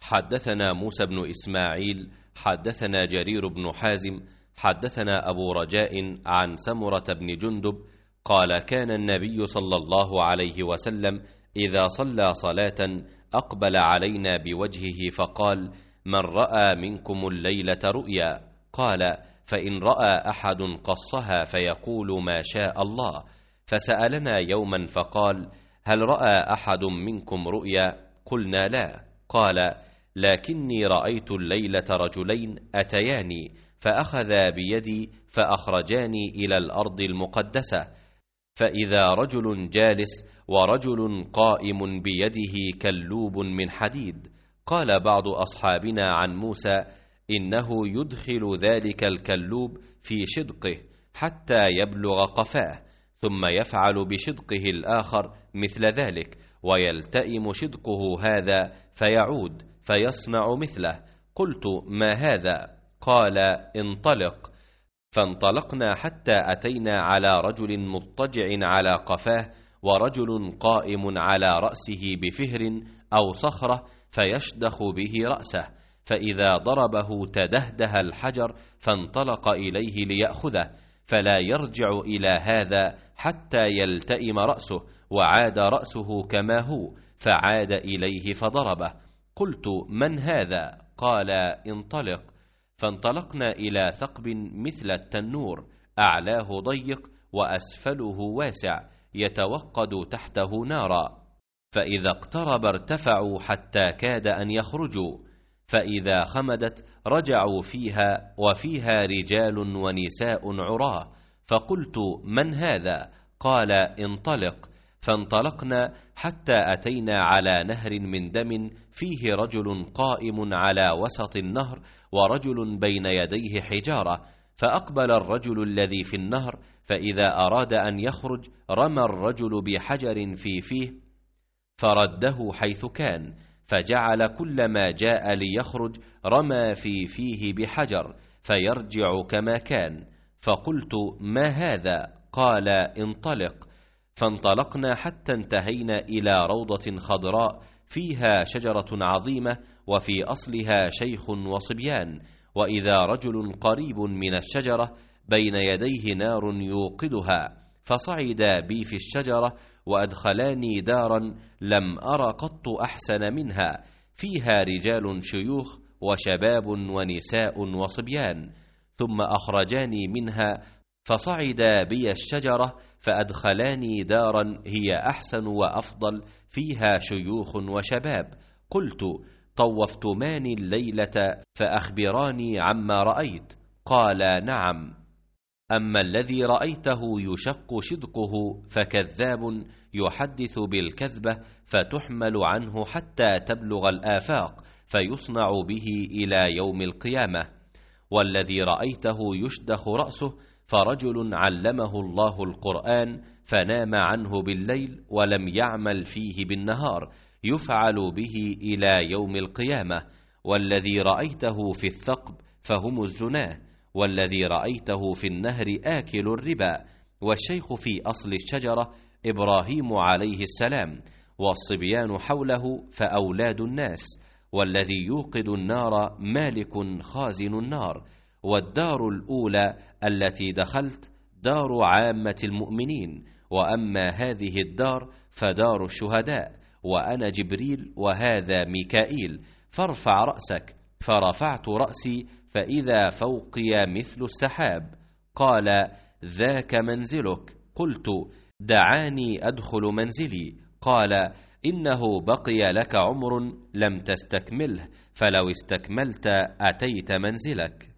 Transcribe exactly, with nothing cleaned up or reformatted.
حدثنا موسى بن إسماعيل حدثنا جرير بن حازم حدثنا أبو رجاء عن سمرة بن جندب قال كان النبي صلى الله عليه وسلم إذا صلى صلاة أقبل علينا بوجهه فقال: من رأى منكم الليلة رؤيا؟ قال: فإن رأى أحد قصها فيقول ما شاء الله. فسألنا يوما فقال: هل رأى أحد منكم رؤيا؟ قلنا لا. قال: لكني رأيت الليلة رجلين أتياني فأخذا بيدي فأخرجاني إلى الأرض المقدسة، فإذا رجل جالس ورجل قائم بيده كلوب من حديد. قال بعض أصحابنا عن موسى: إنه يدخل ذلك الكلوب في شدقه حتى يبلغ قفاه، ثم يفعل بشدقه الآخر مثل ذلك، ويلتئم شدقه هذا فيعود فيصنع مثله. قلت: ما هذا؟ قال: انطلق. فانطلقنا حتى أتينا على رجل مضطجع على قفاه ورجل قائم على رأسه بفهر أو صخرة فيشدخ به رأسه، فإذا ضربه تدهده الحجر فانطلق إليه ليأخذه، فلا يرجع إلى هذا حتى يلتئم رأسه، وعاد رأسه كما هو، فعاد إليه فضربه. قلت: من هذا؟ قال: انطلق. فانطلقنا إلى ثقب مثل التنور، أعلاه ضيق وأسفله واسع، يتوقد تحته نارا، فإذا اقترب ارتفعوا حتى كاد أن يخرجوا، فإذا خمدت رجعوا فيها، وفيها رجال ونساء عراه. فقلت: من هذا؟ قال: انطلق. فانطلقنا حتى أتينا على نهر من دم فيه رجل قائم على وسط النهر ورجل بين يديه حجارة، فأقبل الرجل الذي في النهر، فإذا أراد أن يخرج رمى الرجل بحجر في فيه فرده حيث كان، فجعل كلما جاء ليخرج رمى في فيه بحجر فيرجع كما كان. فقلت: ما هذا؟ قال: انطلق. فانطلقنا حتى انتهينا إلى روضة خضراء فيها شجرة عظيمة، وفي أصلها شيخ وصبيان، وإذا رجل قريب من الشجرة بين يديه نار يوقدها، فصعدا بي في الشجرة وأدخلاني دارا لم أر قط أحسن منها، فيها رجال شيوخ وشباب ونساء وصبيان، ثم أخرجاني منها فصعدا بي الشجرة فأدخلاني دارا هي أحسن وأفضل، فيها شيوخ وشباب. قلت: طوفتمان الليلة فأخبراني عما رأيت. قال: نعم. أما الذي رأيته يشق شدقه فكذاب يحدث بالكذبة فتحمل عنه حتى تبلغ الآفاق فيصنع به إلى يوم القيامة. والذي رأيته يشدخ رأسه فرجل علمه الله القرآن فنام عنه بالليل ولم يعمل فيه بالنهار، يفعل به إلى يوم القيامة. والذي رأيته في الثقب فهم الزناه، والذي رأيته في النهر آكل الربا، والشيخ في أصل الشجرة إبراهيم عليه السلام، والصبيان حوله فأولاد الناس، والذي يوقد النار مالك خازن النار. والدار الأولى التي دخلت دار عامة المؤمنين، وأما هذه الدار فدار الشهداء، وأنا جبريل وهذا ميكائيل، فارفع رأسك. فرفعت رأسي فإذا فوقي مثل السحاب. قال: ذاك منزلك. قلت: دعاني أدخل منزلي. قال: إنه بقي لك عمر لم تستكمله، فلو استكملت أتيت منزلك.